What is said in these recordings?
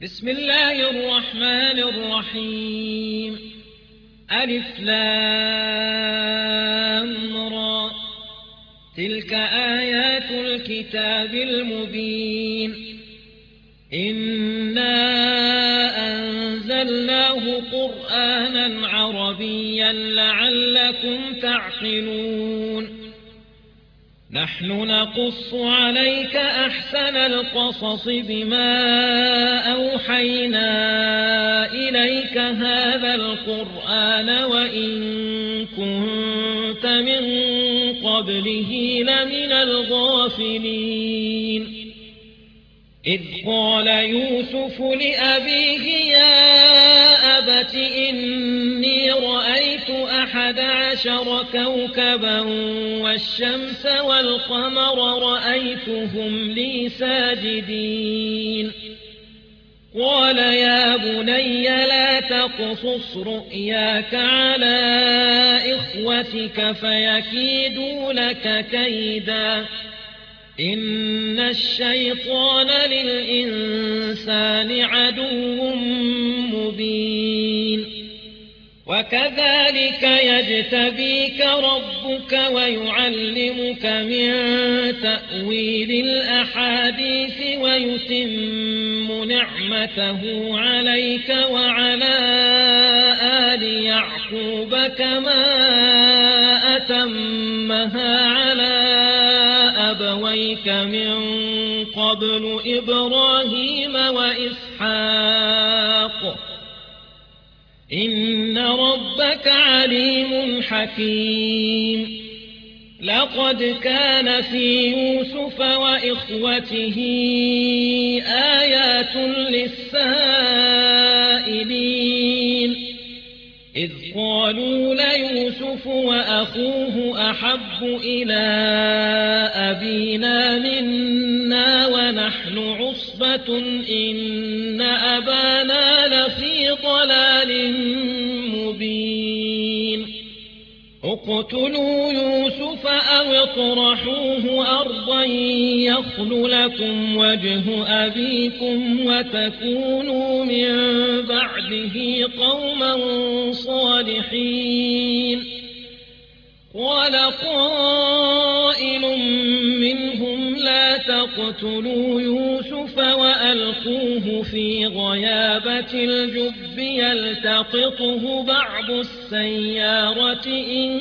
بسم الله الرحمن الرحيم. ألف لام را. تلك آيات الكتاب المبين. إنا أنزلناه قرآنا عربيا لعلكم تعقلون. نحن نقص عليك أحسن القصص بما أوحينا إليك هذا القرآن وإن كنت من قبله لمن الغافلين. إذ قال يوسف لأبيه يا أبت إني رأيت 11 كوكبا والشمس والقمر رأيتهم لي ساجدين. قال يا بني لا تقصص رؤياك على إخوتك فيكيدوا لك كيدا إن الشيطان للإنسان عدو مبين. وكذلك يجتبيك ربك ويعلمك من تأويل الأحاديث ويتم نعمته عليك وعلى آل يعقوب كما أتمها على أبويك من قبل إبراهيم وإسحاق إن ربك عليم حكيم. لقد كان في يوسف وإخوته آيات للسائلين إذ قالوا ليوسف وأخوه أحب إلى أبينا منا ونحن عصبة إن أبانا لفي ضلال مبين. اقتلوا يوسف أو اطرحوه أرضا يخل لكم وجه أبيكم وتكونوا من بعده قوما صالحين. قال قائل منهم لا تقتلوا يوسف وألقوه في غيابة الجب يلتقطه بعض السيارة إن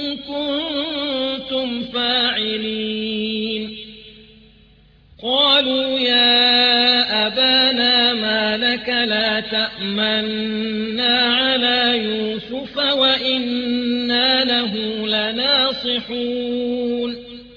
كنتم فاعلين. قالوا يا أبانا ما لك لا تأمنا على يوسف وإنا له لناصحون.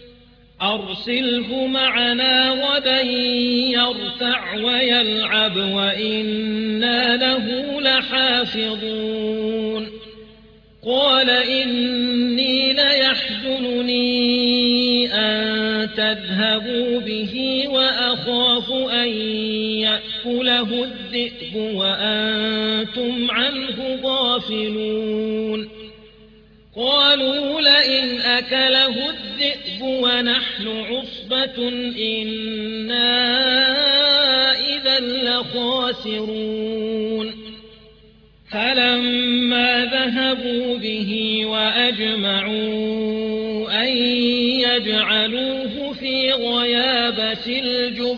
أرسله معنا غدا يرتع ويلعب وإنا له لحافظون. قال إني ليحزنني أن تذهبوا به وأخاف أن يأكله الذئب وأنتم عنه غافلون. قالوا لئن أكله الذئب ونحن عصبة إنا إذا لخاسرون. فلما ذهبوا به وأجمعوا أن يجعلوه في غيابة الجب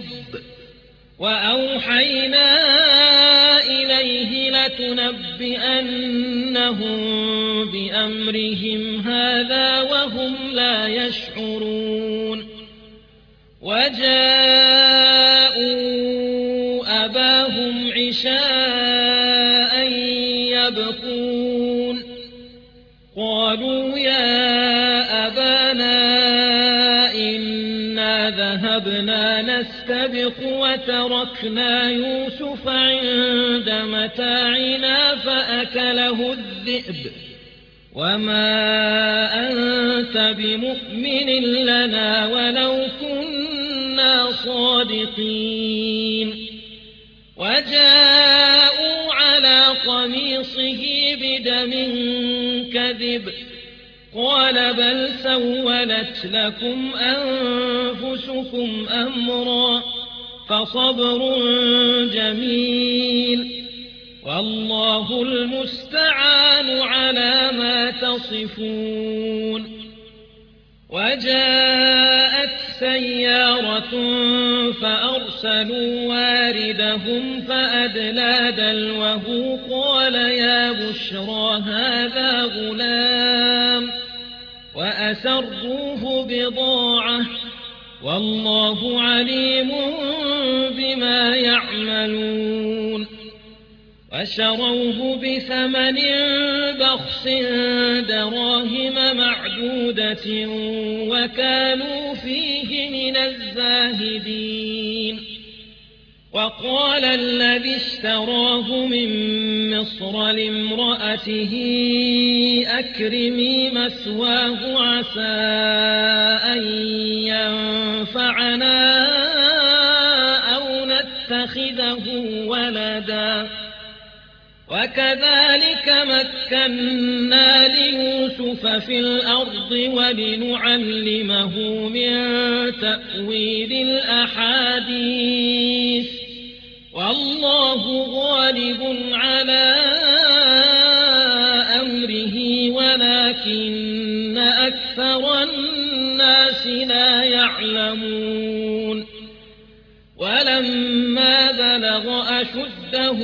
وأوحينا إليه لتنبئنهم بأمرهم هذا وهم لا يشعرون. وجاءوا أباهم عشاء يبكون. قالوا يا أبانا إنا ذهبنا نستبق وتركنا يوسف عند متاعنا فأكله الذئب وما أنت بمؤمن لنا ولو كنا صادقين. وجاءوا على قميصه بدم كذب قال بل سولت لكم أنفسكم أمرا فصبر جميل والله المستعان على ما تصفون. وجاءت سيارة فأرسلوا واردهم فأدلى دلوه قال يا بشرى هذا غلام وأسروه بضاعة والله عليم بما يعملون. وشروه بثمن بخس دراهم معدودة وكانوا فيه من الزاهدين. وقال الذي اشتراه من مصر لامرأته أكرمي مثواه عسى أن ينفعنا أو نتخذه ولدا. وكذلك مكنا ليوسف في الأرض ولنعلمه من تأويل الأحاديث والله غالب على أمره ولكن أكثر الناس لا يعلمون. ولما بلغ أشده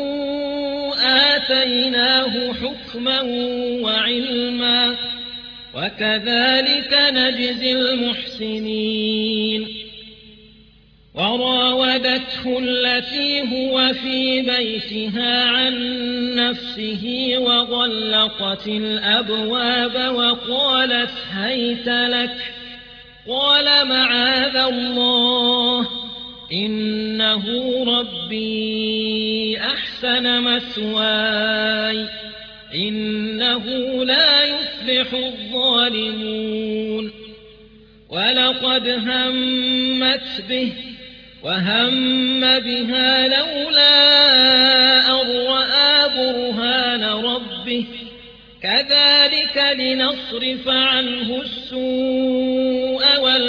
آتيناه حكما وعلما وكذلك نجزي المحسنين. وراودته التي هو في بيتها عن نفسه وغلقت الأبواب وقالت هيت لك قال معاذ الله إنه ربي أحسن مثواي إنه لا يفلح الظالمون. ولقد همت به وهم بها لولا أن رأى برهان ربه كذلك لنصرف عنه السوء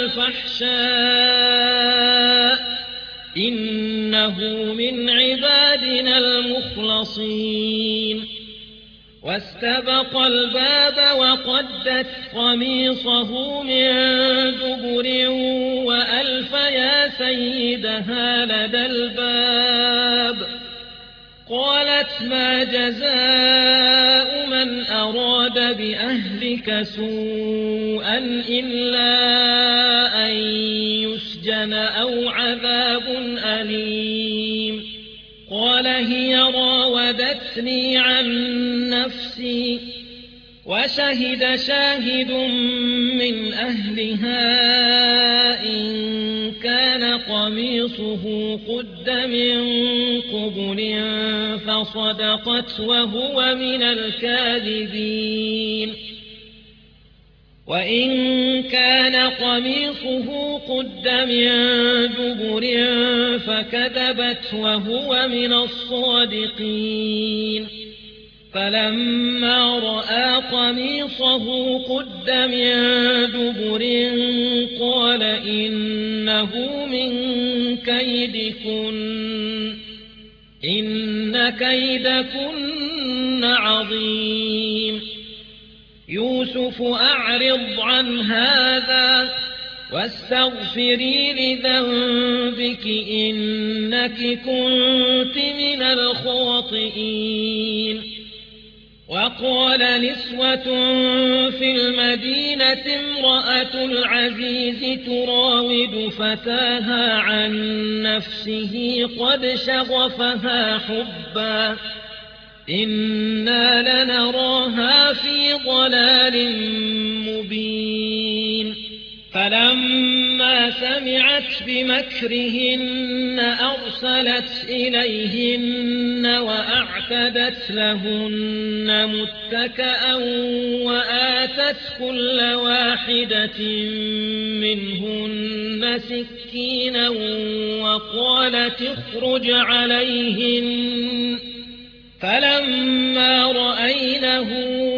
والفحشاء إنه من عبادنا المخلصين. واستبق الباب وقدت قميصه من دبر وألف يا سيدها لدى الباب قالت ما جزاء من أراد بأهلك سوءا إلا أن يسجن أو عذاب أليم. قال هي راودتني عن نفسي وشهد شاهد من أهلها إن كان قميصه قد من قبل فصدقت وهو من الكاذبين. وإن كان قميصه قد من دبر فكذبت وهو من الصادقين. فلما رأى قميصه قد من دبر قال إنه من كيدكن إن كيدكن عظيم. يوسف أعرض عن هذا واستغفري لذنبك إنك كنت من الخاطئين. وقال نسوة في المدينة امرأة العزيز تراود فتاها عن نفسه قد شغفها حبا إنا لنراها في ضلال مبين. فلما سمعت بمكرهن أرسلت إليهن وأعتدت لهن متكأ وآتت كل واحدة منهن سكينا وقالت اخرج عليهن. فلما رأينه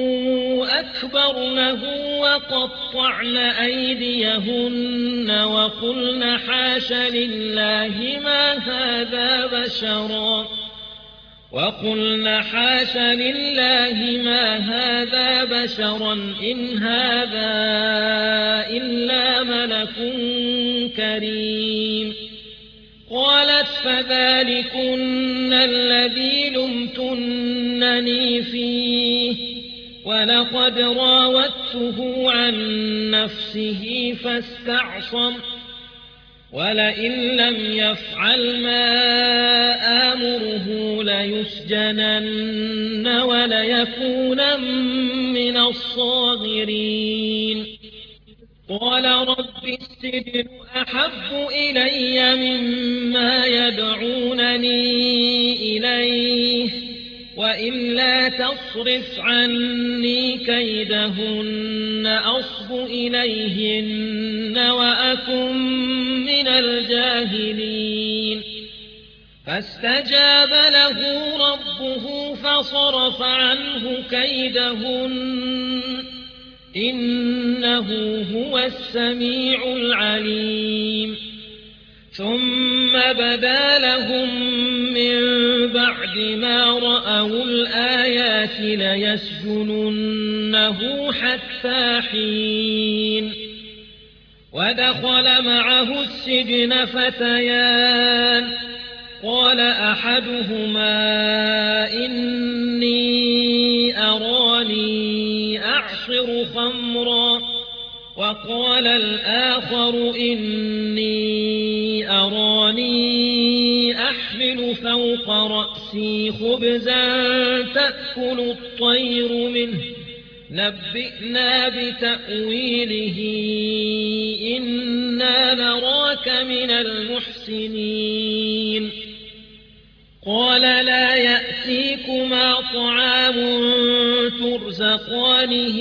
أكبرنه وقطعن أيديهن وقلن حاش لله ما هذا بشرا وقلنا حاش لله ما هذا بشرا إن هذا إلا ملك كريم. قالت فذلكن الذي لمتنني فيه ولقد راودته عن نفسه فاستعصم ولئن لم يفعل ما آمره ليسجنن وليكونن من الصاغرين. قال رب السجن أحب إلي مما يدعونني إليه وإلا تصرف عني كيدهن أصب إليهن وأكن من الجاهلين. فاستجاب له ربه فصرف عنه كيدهن إنه هو السميع العليم. ثم بدا لهم من بعد ما رأوا الآيات ليسجننه حتى حين. ودخل معه السجن فتيان قال أحدهما إني أراني أعصر خمرا وقال الآخر إني أراني أحمل فوق رأسي خبزا تأكل الطير منه نبئنا بتأويله إنا نراك من المحسنين. قال لا يأتيكما طعام ترزقانه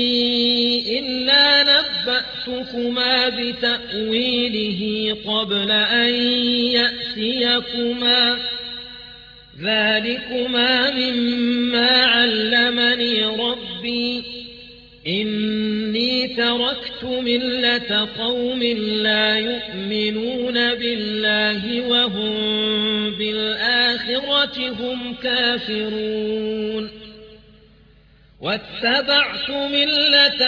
إلا نبأتكما بتأويله قبل أن يأتيكما ذلكما مما علمني ربي إني تركت ملة قوم لا يؤمنون بالله وهم بالآخرة هم كافرون. واتبعت ملة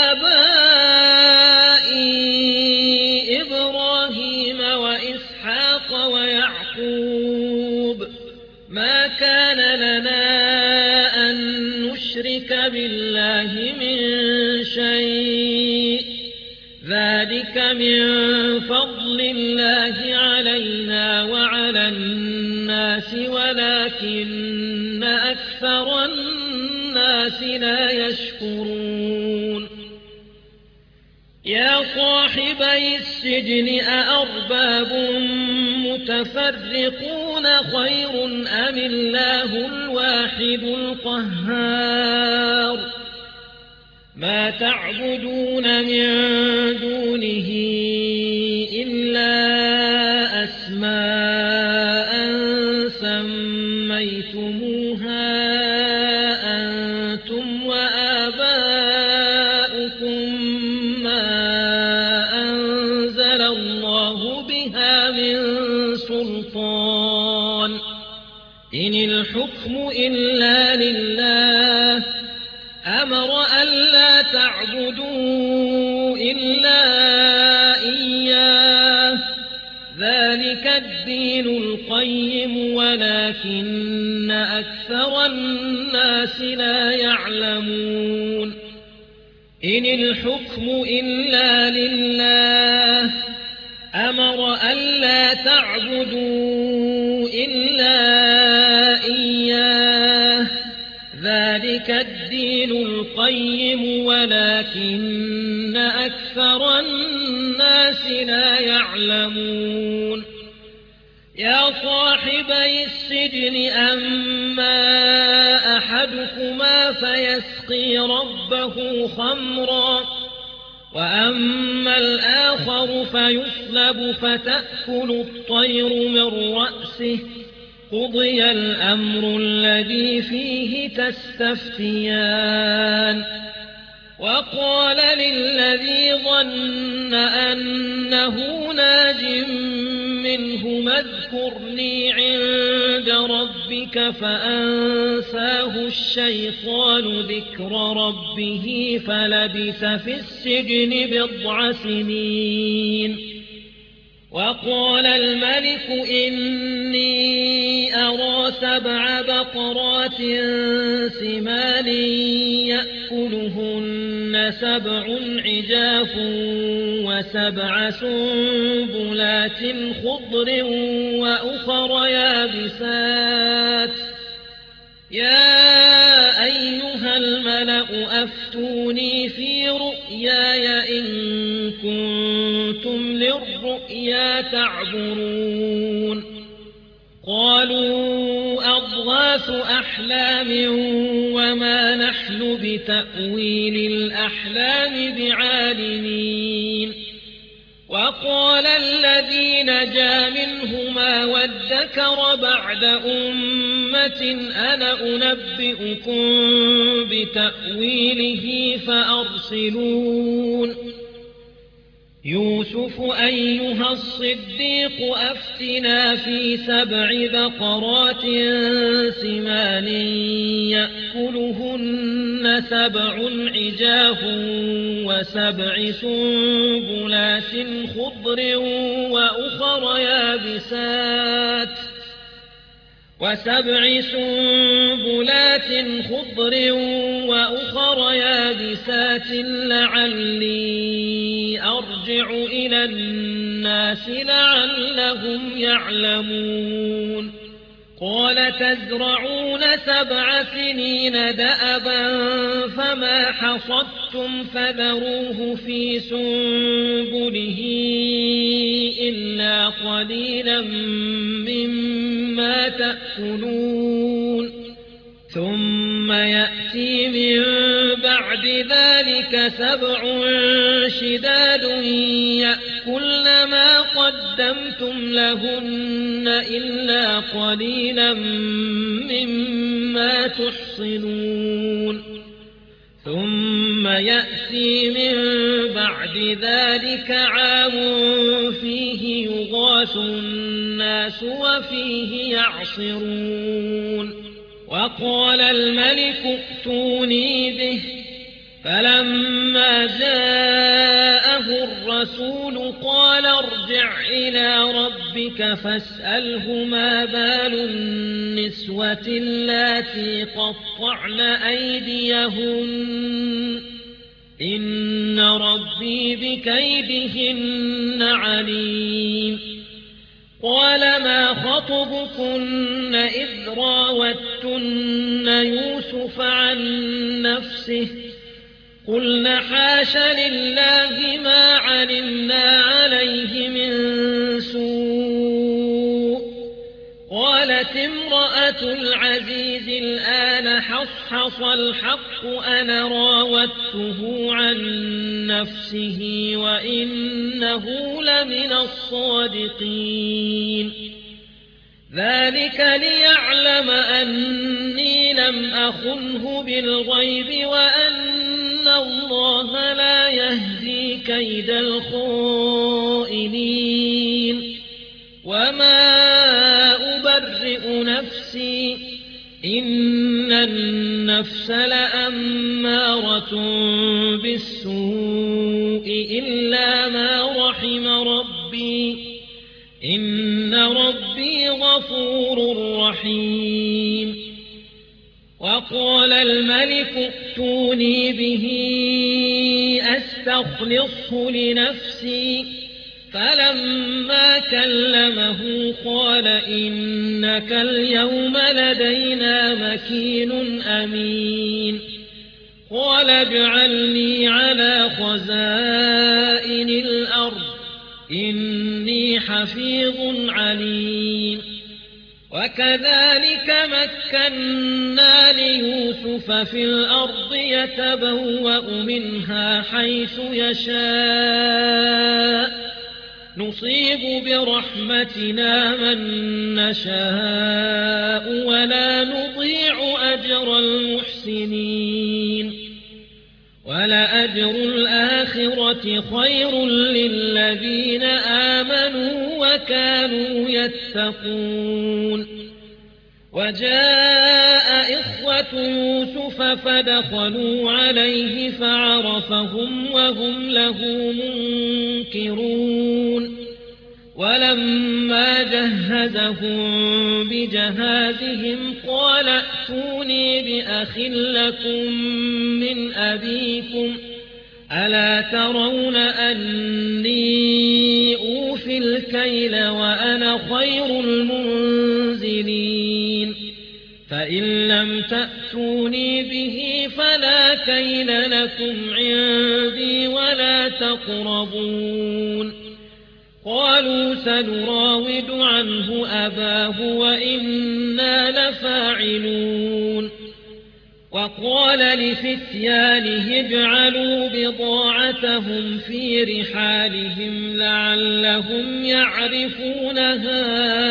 آبائي إبراهيم وإسحاق ويعقوب ما كان لنا أن نشرك بالله من شيء ذلك من فضل الله علينا وعلى الناس ولكن أكثر الناس لا يشكرون. يا صاحبي السجن أأرباب متفرقون خير أم الله الواحد القهار. ما تعبدون من دونه إلا أسماء سميتموها أنتم وآباؤكم ما أنزل الله بها من سلطان إن الحكم إلا لله أمر ألا تعبدوا إلا إياه ذلك الدين القيم ولكن أكثر الناس لا يعلمون. إن الحكم إلا لله أمر ألا تعبدوا إلا إياه ذلك الدين القيم ولكن أكثر الناس لا يعلمون. يا صاحبي السجن أما أحدكما فيسقي ربه خمرا وأما الآخر فيصلب فتأكل الطير من رأسه قضي الأمر الذي فيه تستفتيان. وقال للذي ظن أنه ناج منهما اذكرني عند ربك فأنساه الشيطان ذكر ربه فلبث في السجن 10 سنين. وقال الملك إني أرى 7 بقرات سمان يأكلهن 7 عجاف و7 سنبلات خضر وأخر يابسات يا أيها الملأ أفتوني في رؤياي إن كنتم للرؤيا تعبرون. قالوا أضغاث أحلام وما نحن بتأويل الأحلام بعالمين. وقال الذي نجا منهما وادكر بعد أمة أنا أنبئكم بتأويله فأرسلون. يوسف أيها الصديق أفتنا في 7 بقرات سمان يأكلهن 7 عجاف و7 سنبلات خضر وأخر يابسات لعلي أرجع إلى الناس لعلهم يعلمون. قال تزرعون 7 سنين دأبا فما حصدتم فذروه في سنبله إلا قليلا مما تأكلون. ثم يأتي من بعد ذلك 7 شداد يأكلن ما قدمتم لهن إلا قليلا مما تحصنون. ثم يأتي من بعد ذلك عام فيه يغاث الناس وفيه يعصرون. وقال الملك ائتوني به فلما جاءه الرسول قال ارجع إلى ربك فاسأله ما بال النسوة اللاتي قطعن أيديهن إن ربي بكيدهن عليم. قال ما خطبكن إذ راوتن يوسف عن نفسه قلن حاش لله ما علمنا عليه من سوء. قالت امرأة العزيز الآن حصحص الحق أنا راودته عن نفسه وإنه لمن الصادقين. ذلك ليعلم أني لم أخنه بالغيب وأن الله لا يهدي كيد الخائنين. وما أبرئ نفسي إن النفس لأمارة بالسوء إلا ما رحم ربي إن ربي غفور رحيم. وقال الملك ائتوني به أستخلصه لنفسي فلما كلمه قال إنك اليوم لدينا مكين أمين. قال اجعلني على خزائن الأرض إني حفيظ عليم. وكذلك مكنا ليوسف في الأرض يتبوأ منها حيث يشاء نصيب برحمتنا من نشاء ولا نضيع أجر المحسنين. ولأجر الآخرة خير للذين آمنوا وكانوا كانوا يتقون. وجاء إخوة يوسف فدخلوا عليه فعرفهم وهم له منكرون. ولما جهزهم بجهازهم قال ائتوني بأخ لكم من أبيكم ألا ترون أني أوفي الكيل وأنا خير المنزلين فإن لم تأتوني به فلا كيل لكم عندي ولا تقربون. قالوا سنراود عنه أباه وإنا لفاعلون. وقال لفتيانه اجعلوا بضاعتهم في رحالهم لعلهم يعرفونها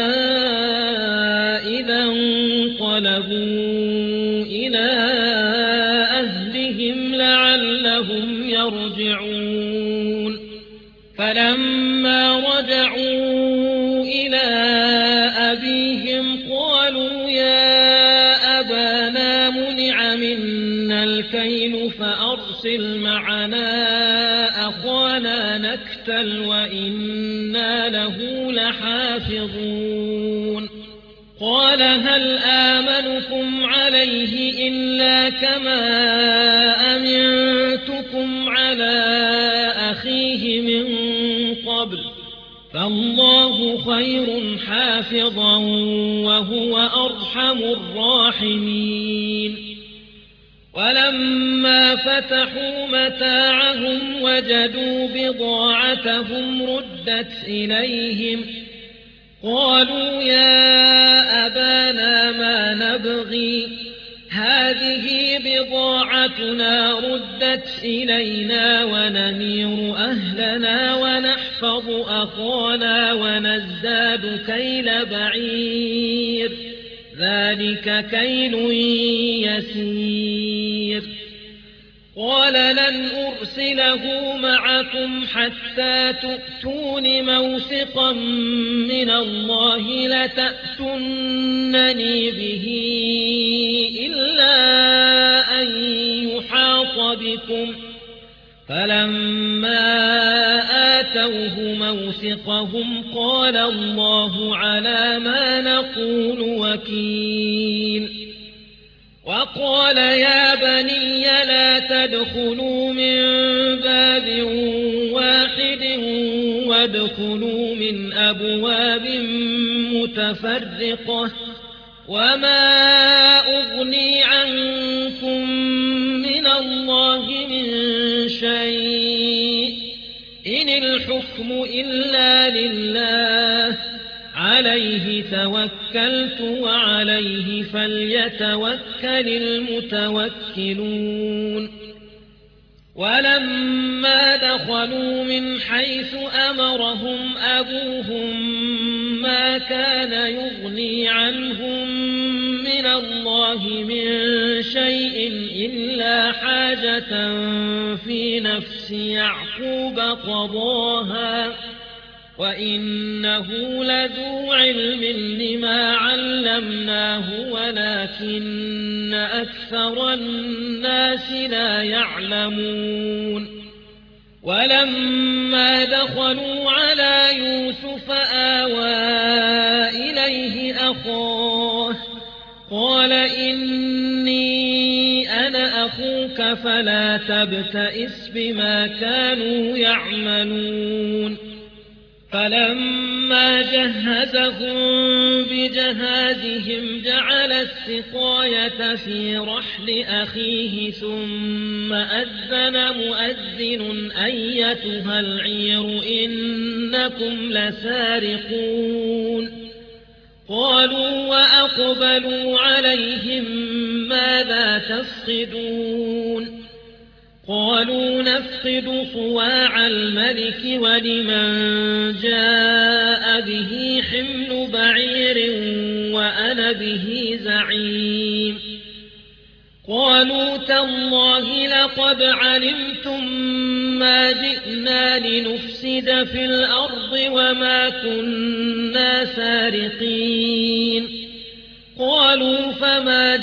إذا انقلبوا إلى أهلهم لعلهم يرجعون. فلما رجعوا إلى أبيهم قالوا يا أبانا منع منا الكيل فأرسل معنا أخانا نكتل وإنا له لحافظون. قال هل آمنكم عليه إلا كما أمنتكم على أخيه من قبل فالله خير حافظا وهو أرحم الراحمين. ولما فتحوا متاعهم وجدوا بضاعتهم ردت إليهم قالوا يا أبانا ما نبغي هذه بضاعتنا ردت إلينا ونمير أهلنا ونحفظ أخانا ونزداد كيل بعير ذلك كيل يسير. قال لن أرسله معكم حتى تؤتون موثقا من الله لتأتونني به إلا أن يحاط بكم. فلما آتوه موثقهم قال الله على ما نقول وكيل. وقال يا بني لا تدخلوا من باب واحد وادخلوا من أبواب متفرقة وما أغني عنكم من الله من شيء إن الحكم إلا لله عليه توكلت وعليه فليتوكل المتوكلون. ولما دخلوا من حيث أمرهم أبوهم ما كان يغني عنهم من الله من شيء إلا حاجة في نفس يعقوب قضاها وإنه لذو علم لما علمناه ولكن أكثر الناس لا يعلمون. ولما دخلوا على يوسف آوى إليه أخاه قال إني أنا أخوك فلا تبتئس بما كانوا يعملون. فلما جهزهم بجهازهم جعل السقاية في رحل أخيه ثم أذن مؤذن أيتها العير إنكم لسارقون. قالوا وأقبلوا عليهم ماذا تفقدون. قالوا نفقد صواع الملك ولمن جاء به حمل بعير وأنا به زعيم. قالوا تالله لقد علمتم ما جئنا لنفسد في الأرض وما كنا سارقين قالوا فما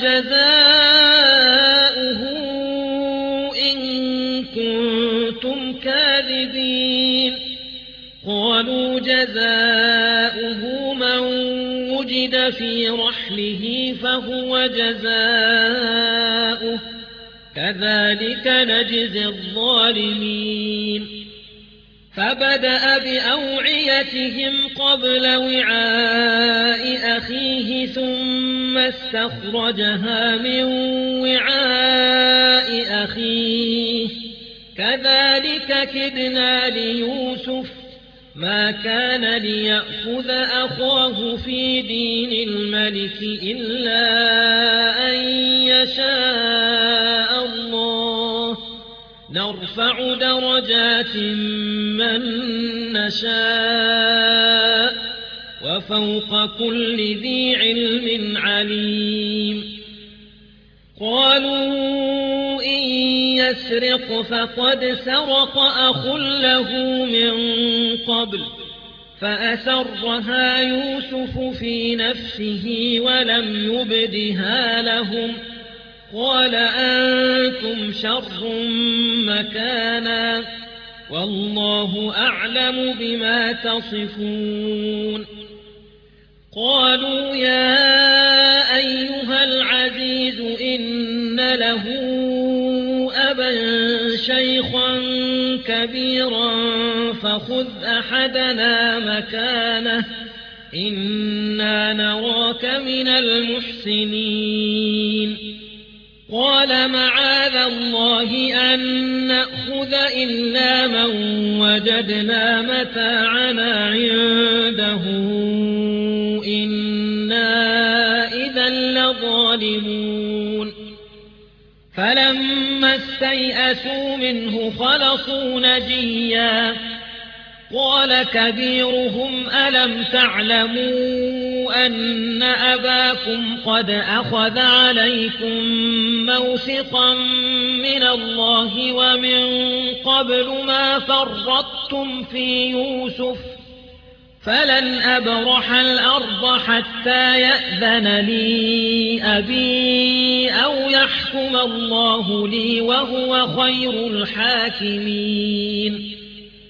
جزاؤه إن كنتم كاذبين قالوا جزاؤه من وجد في رحله فهو جزاؤه كذلك نجزي الظالمين فبدأ بأوعيتهم قبل وعاء أخيه ثم استخرجها من وعاء أخيه كذلك كدنا ليوسف ما كان ليأخذ أخاه في دين الملك إلا أن يشاء الله نرفع درجات من نشاء وفوق كل ذي علم عليم قالوا إن يسرق فقد سرق أخ له من قبل فأسرها يوسف في نفسه ولم يبدها لهم قال أنتم شر مكانا والله أعلم بما تصفون قالوا يا أيها العزيز إن له أبا شيخا كبيرا فخذ أحدنا مكانه إنا نراك من المحسنين قال معاذ الله أن نأخذ إلا من وجدنا متاعنا عنده إنا إذا لظالمون فلما استيئسوا منه خلصوا نجيا قال كبيرهم ألم تعلموا أن أباكم قد أخذ عليكم موثقا من الله ومن قبل ما فرطتم في يوسف فلن أبرح الأرض حتى يأذن لي أبي أو يحكم الله لي وهو خير الحاكمين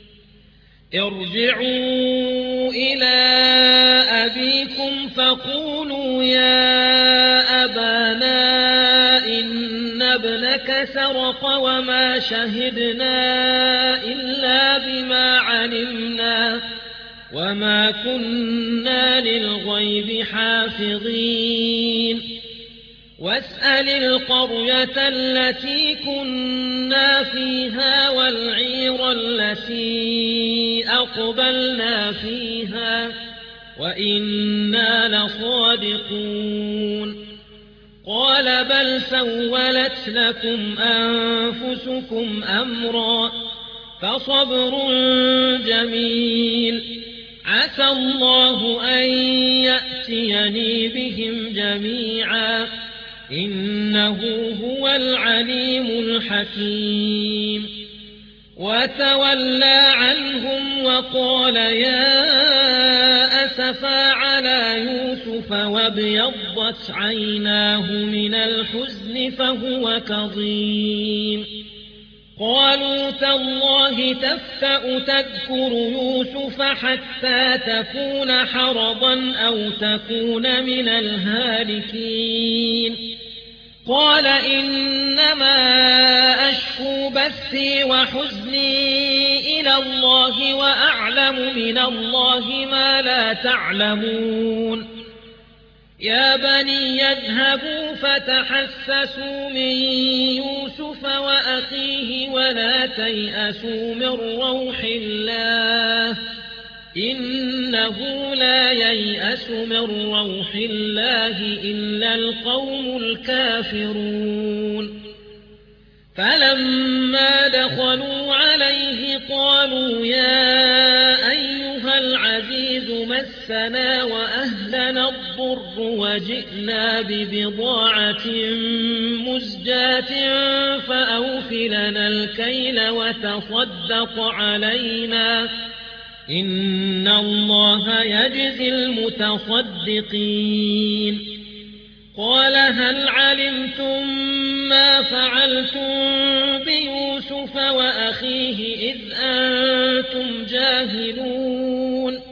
ارجعوا إلى أبيكم فقولوا يا أبانا إن ابنك سرق وما شهدنا إلا بما علمنا وما كنا للغيب حافظين واسأل القرية التي كنا فيها والعير التي أقبلنا فيها وإنا لصادقون قال بل سولت لكم أنفسكم أمرا فصبر جميل عسى الله أن يأتيني بهم جميعا إنه هو العليم الحكيم وتولى عنهم وقال يا أسفا على يوسف وابيضت عيناه من الحزن فهو كظيم قالوا تالله تفتأ تذكر يوسف حتى تكون حرضا أو تكون من الهالكين قال إنما أشكو بثي وحزني إلى الله وأعلم من الله ما لا تعلمون يا بني اذهبوا فتحسسوا من يوسف وأخيه ولا تيأسوا من روح الله إنه لا ييأس من روح الله إلا القوم الكافرون فلما دخلوا عليه قالوا يا أيها العزيز مسنا وأهلنا الضر الضر وجئنا ببضاعة مزجاة فأوف لنا الكيل وتصدق علينا إن الله يجزي المتصدقين قال هل علمتم ما فعلتم بيوسف وأخيه إذ أنتم جاهلون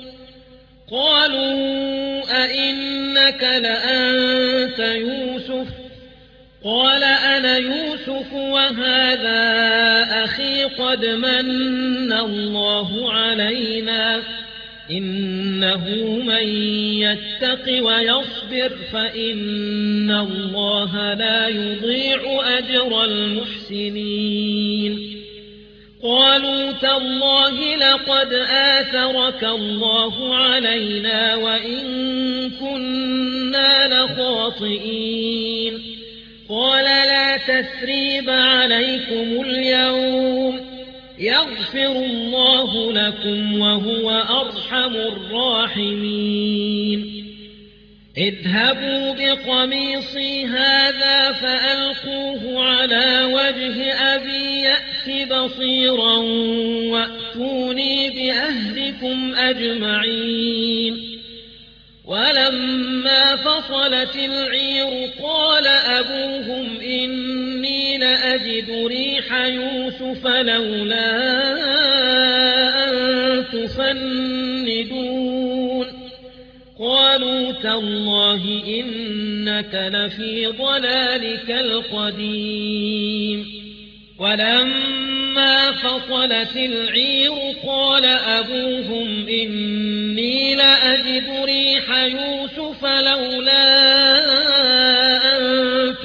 قالوا أئنك لأنت يوسف قال أنا يوسف وهذا أخي قد من الله علينا إنه من يتق ويصبر فإن الله لا يضيع أجر المحسنين قالوا تالله لقد آثرك الله علينا وإن كنا لخاطئين قال لا تثريب عليكم اليوم يغفر الله لكم وهو أرحم الراحمين اذهبوا بقميصي هذا فألقوه على وجه أبي يأت بصيرا وأتوني بأهلكم أجمعين ولما فصلت العير قال أبوهم إني لأجد ريح يوسف لولا أن تفندون قالوا تالله إنك لفي ضلالك القديم ولما فصلت العير قال أبوهم إني لأجد ريح يوسف لولا أن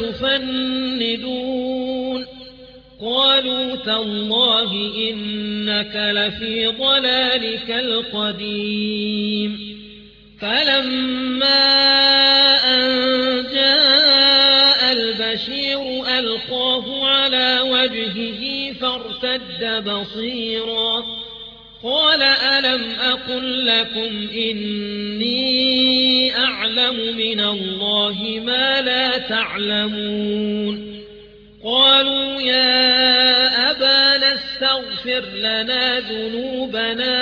تفندون قالوا تالله إنك لفي ضلالك القديم فلما أن جاء البشير ألقاه على وجهه فارتد بصيرا قال ألم أقل لكم إني أعلم من الله ما لا تعلمون قالوا يا أبانا استغفر لنا ذنوبنا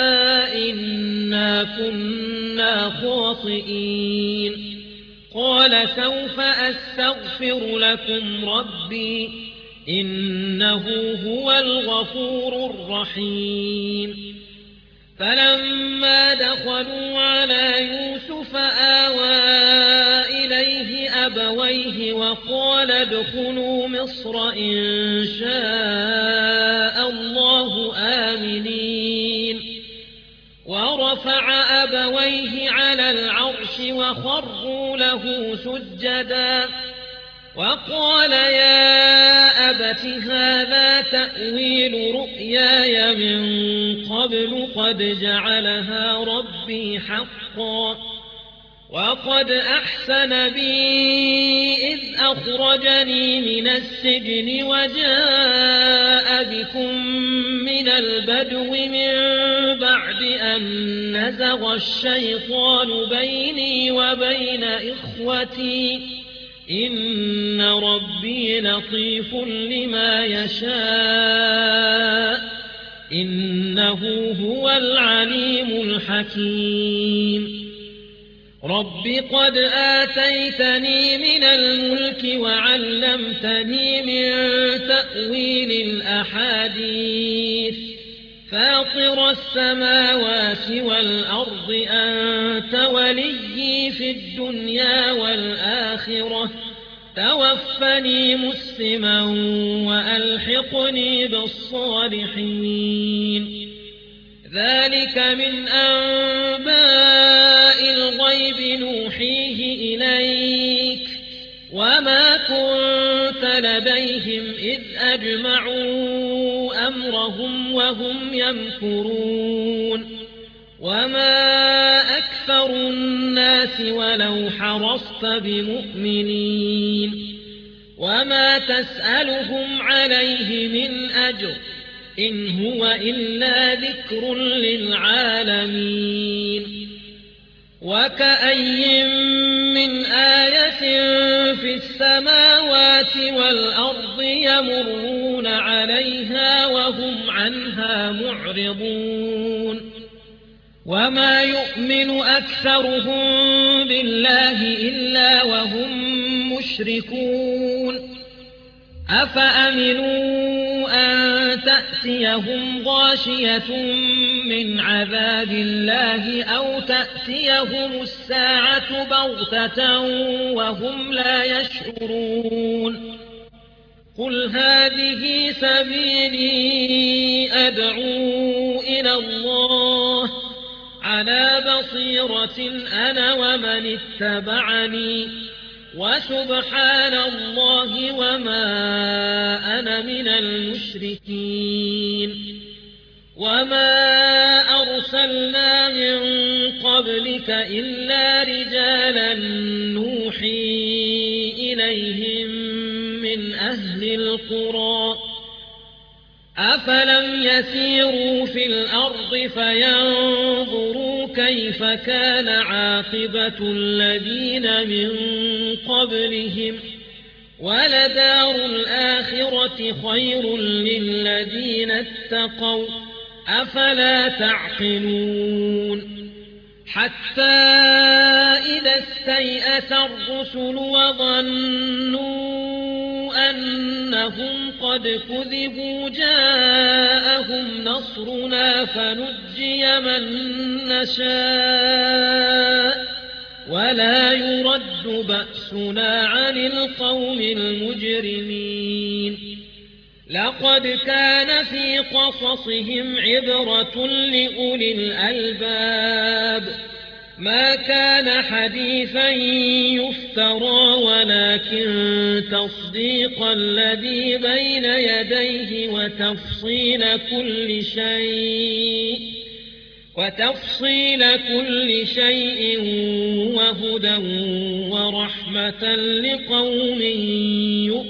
إنا كنا خاطئين قال سوف أستغفر لكم ربي إنه هو الغفور الرحيم فلما دخلوا على يوسف آوى إليه أبويه وقال ادخلوا مصر إن شاء الله آمنين ورفع أبويه على العرش وخروا له سجدا وقال يا أبت هذا تأويل رؤياي من قبل قد جعلها ربي حقا وقد أحسن بي إذ أخرجني من السجن وجاء بكم من البدو من بعد أن نزغ الشيطان بيني وبين إخوتي إن ربي لطيف لما يشاء إنه هو العليم الحكيم رب قد آتيتني من الملك وعلمتني من تأويل الأحاديث فاطر السماوات والأرض أنت وليي في الدنيا والآخرة توفني مسلما وألحقني بالصالحين ذلك من أنباء الغيب نوحيه إليك وما كنت لديهم إذ أجمعوا أمرهم وهم يمكرون وما أكثر الناس ولو حرصت بمؤمنين وما تسألهم عليه من أجر إن هو إلا ذكر للعالمين وكأي من آية في السماوات والأرض يمرون عليها وهم عنها معرضون وما يؤمن أكثرهم بالله إلا وهم مشركون أفأمنوا أن تأتيهم غاشية من عذاب الله أو تأتيهم الساعة بغتة وهم لا يشعرون قل هذه سبيلي أدعو إلى الله على بصيرة أنا ومن اتبعني وسبحان الله وما أنا من المشركين وما أرسلنا من قبلك إلا رجالا نوحي إليهم من أهل القرى أفلم يسيروا في الأرض فينظروا كيف كان عاقبة الذين من قبلهم ولدار الآخرة خير للذين اتقوا أفلا تعقلون حتى إذا استيأس الرسل وظنوا أنهم قد كذبوا جاءهم نصرنا فنجي من نشاء ولا يرد بأسنا عن القوم المجرمين لقد كان في قصصهم عبرة لأولي الألباب ما كان حديثا يفترى ولكن تصديق الذي بين يديه وتفصيل كل شيء وهدى ورحمة لقوم